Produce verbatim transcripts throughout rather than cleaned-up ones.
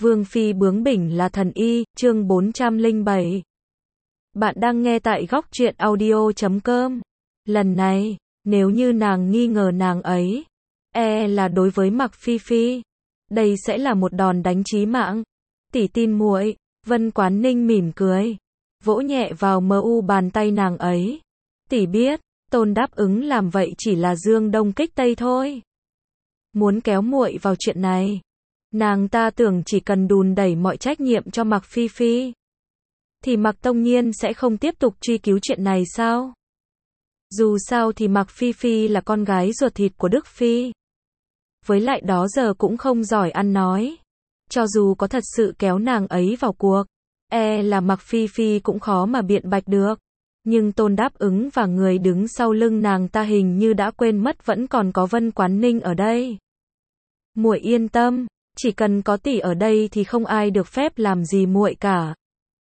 Vương phi bướng bỉnh là thần y, chương bốn trăm lẻ bảy. Bạn đang nghe tại góc truyện audio chấm com. Lần này, nếu như nàng nghi ngờ nàng ấy, e là đối với Mặc Phi Phi, đây sẽ là một đòn đánh chí mạng. Tỷ tin muội, Vân Quán Ninh mỉm cười, vỗ nhẹ vào mờ u bàn tay nàng ấy. Tỷ biết, Tôn đáp ứng làm vậy chỉ là dương đông kích tây thôi. Muốn kéo muội vào chuyện này. Nàng ta tưởng chỉ cần đùn đẩy mọi trách nhiệm cho Mặc Phi Phi, thì Mặc Tông Nhiên sẽ không tiếp tục truy cứu chuyện này sao? Dù sao thì Mặc Phi Phi là con gái ruột thịt của Đức Phi. Với lại đó giờ cũng không giỏi ăn nói. Cho dù có thật sự kéo nàng ấy vào cuộc, e là Mặc Phi Phi cũng khó mà biện bạch được. Nhưng Tôn đáp ứng và người đứng sau lưng nàng ta hình như đã quên mất vẫn còn có Vân Quán Ninh ở đây. Muội yên tâm, chỉ cần có tỷ ở đây thì không ai được phép làm gì muội cả.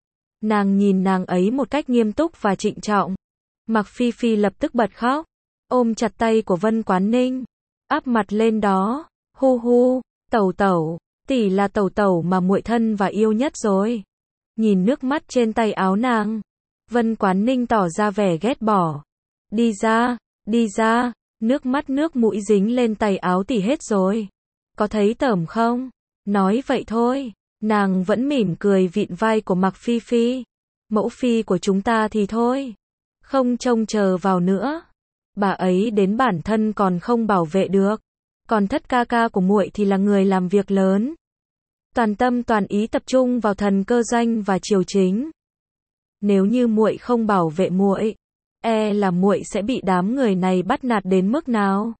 Nàng nhìn nàng ấy một cách nghiêm túc và trịnh trọng. Mặc Phi Phi lập tức bật khóc, ôm chặt tay của Vân Quán Ninh, áp mặt lên đó, hu hu, tẩu tẩu, tỷ là tẩu tẩu mà muội thân và yêu nhất rồi. Nhìn nước mắt trên tay áo nàng, Vân Quán Ninh tỏ ra vẻ ghét bỏ. Đi ra, đi ra, nước mắt nước mũi dính lên tay áo tỷ hết rồi. Có thấy tởm không? Nói vậy thôi, nàng vẫn mỉm cười vịn vai của Mặc Phi Phi. Mẫu phi của chúng ta thì thôi, không trông chờ vào nữa. Bà ấy đến bản thân còn không bảo vệ được, còn thất ca ca của muội thì là người làm việc lớn, toàn tâm toàn ý tập trung vào thần cơ doanh và triều chính. Nếu như muội không bảo vệ muội, e là muội sẽ bị đám người này bắt nạt đến mức nào.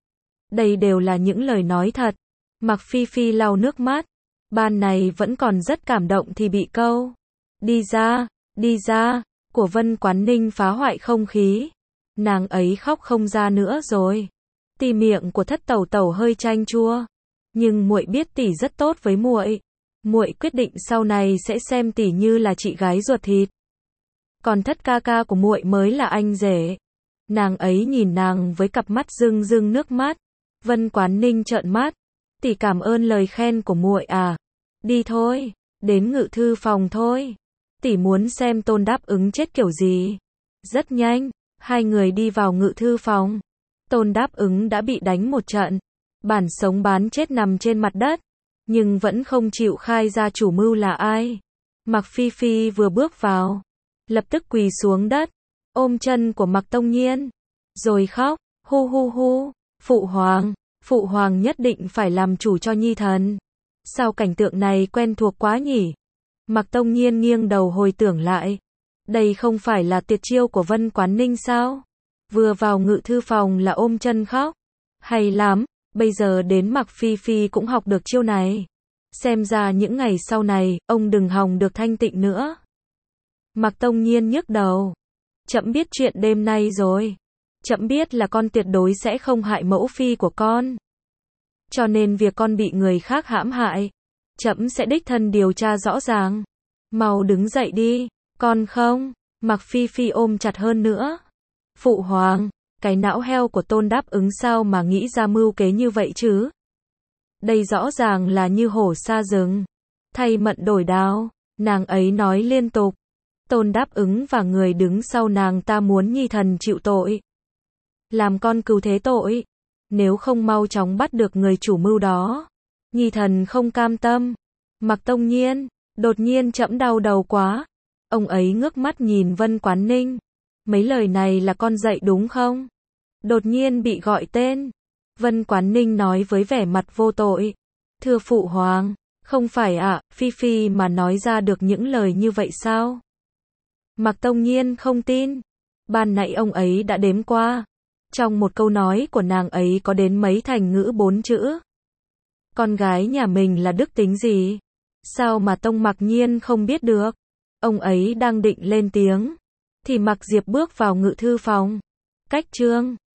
Đây đều là những lời nói thật. Mặc Phi Phi lau nước mắt, ban này vẫn còn rất cảm động thì bị câu đi ra, đi ra của Vân Quán Ninh phá hoại không khí. Nàng ấy khóc không ra nữa rồi. Tỷ miệng của thất tẩu tẩu hơi chanh chua, nhưng muội biết tỷ rất tốt với muội. Muội quyết định sau này sẽ xem tỷ như là chị gái ruột thịt. Còn thất ca ca của muội mới là anh rể. Nàng ấy nhìn nàng với cặp mắt rưng rưng nước mắt. Vân Quán Ninh trợn mắt. Tỷ cảm ơn lời khen của muội à. Đi thôi, đến ngự thư phòng thôi. Tỷ muốn xem Tôn đáp ứng chết kiểu gì. Rất nhanh, hai người đi vào ngự thư phòng. Tôn đáp ứng đã bị đánh một trận, bản sống bán chết nằm trên mặt đất, nhưng vẫn không chịu khai ra chủ mưu là ai. Mặc Phi Phi vừa bước vào, lập tức quỳ xuống đất, ôm chân của Mặc Tông Nhiên, rồi khóc, hu hu hu, phụ hoàng, phụ hoàng nhất định phải làm chủ cho nhi thần. Sao cảnh tượng này quen thuộc quá nhỉ? Mặc Tông Nhiên nghiêng đầu hồi tưởng lại, đây không phải là tuyệt chiêu của Vân Quán Ninh sao? Vừa vào ngự thư phòng là ôm chân khóc. Hay lắm, bây giờ đến Mặc Phi Phi cũng học được chiêu này. Xem ra những ngày sau này, ông đừng hòng được thanh tịnh nữa. Mặc Tông Nhiên nhức đầu. Trẫm biết chuyện đêm nay rồi. Trẫm biết là con tuyệt đối sẽ không hại mẫu phi của con. Cho nên việc con bị người khác hãm hại, trẫm sẽ đích thân điều tra rõ ràng. Mau đứng dậy đi, con không? Mặc Phi Phi ôm chặt hơn nữa. Phụ hoàng, cái não heo của Tôn đáp ứng sao mà nghĩ ra mưu kế như vậy chứ? Đây rõ ràng là như hổ sa rừng, thay mận đổi đao, nàng ấy nói liên tục. Tôn đáp ứng và người đứng sau nàng ta muốn nhi thần chịu tội, làm con cừu thế tội. Nếu không mau chóng bắt được người chủ mưu đó, nhi thần không cam tâm. Mặc Tông Nhiên, đột nhiên trẫm đau đầu quá. Ông ấy ngước mắt nhìn Vân Quán Ninh. Mấy lời này là con dạy đúng không? Đột nhiên bị gọi tên. Vân Quán Ninh nói với vẻ mặt vô tội. Thưa phụ hoàng, không phải ạ, à, Phi Phi mà nói ra được những lời như vậy sao? Mặc Tông Nhiên không tin. Ban nãy ông ấy đã đếm qua. Trong một câu nói của nàng ấy có đến mấy thành ngữ bốn chữ. Con gái nhà mình là đức tính gì? Sao mà Tông Mặc Nhiên không biết được? Ông ấy đang định lên tiếng, thì Mặc Diệp bước vào ngự thư phòng. Cách chương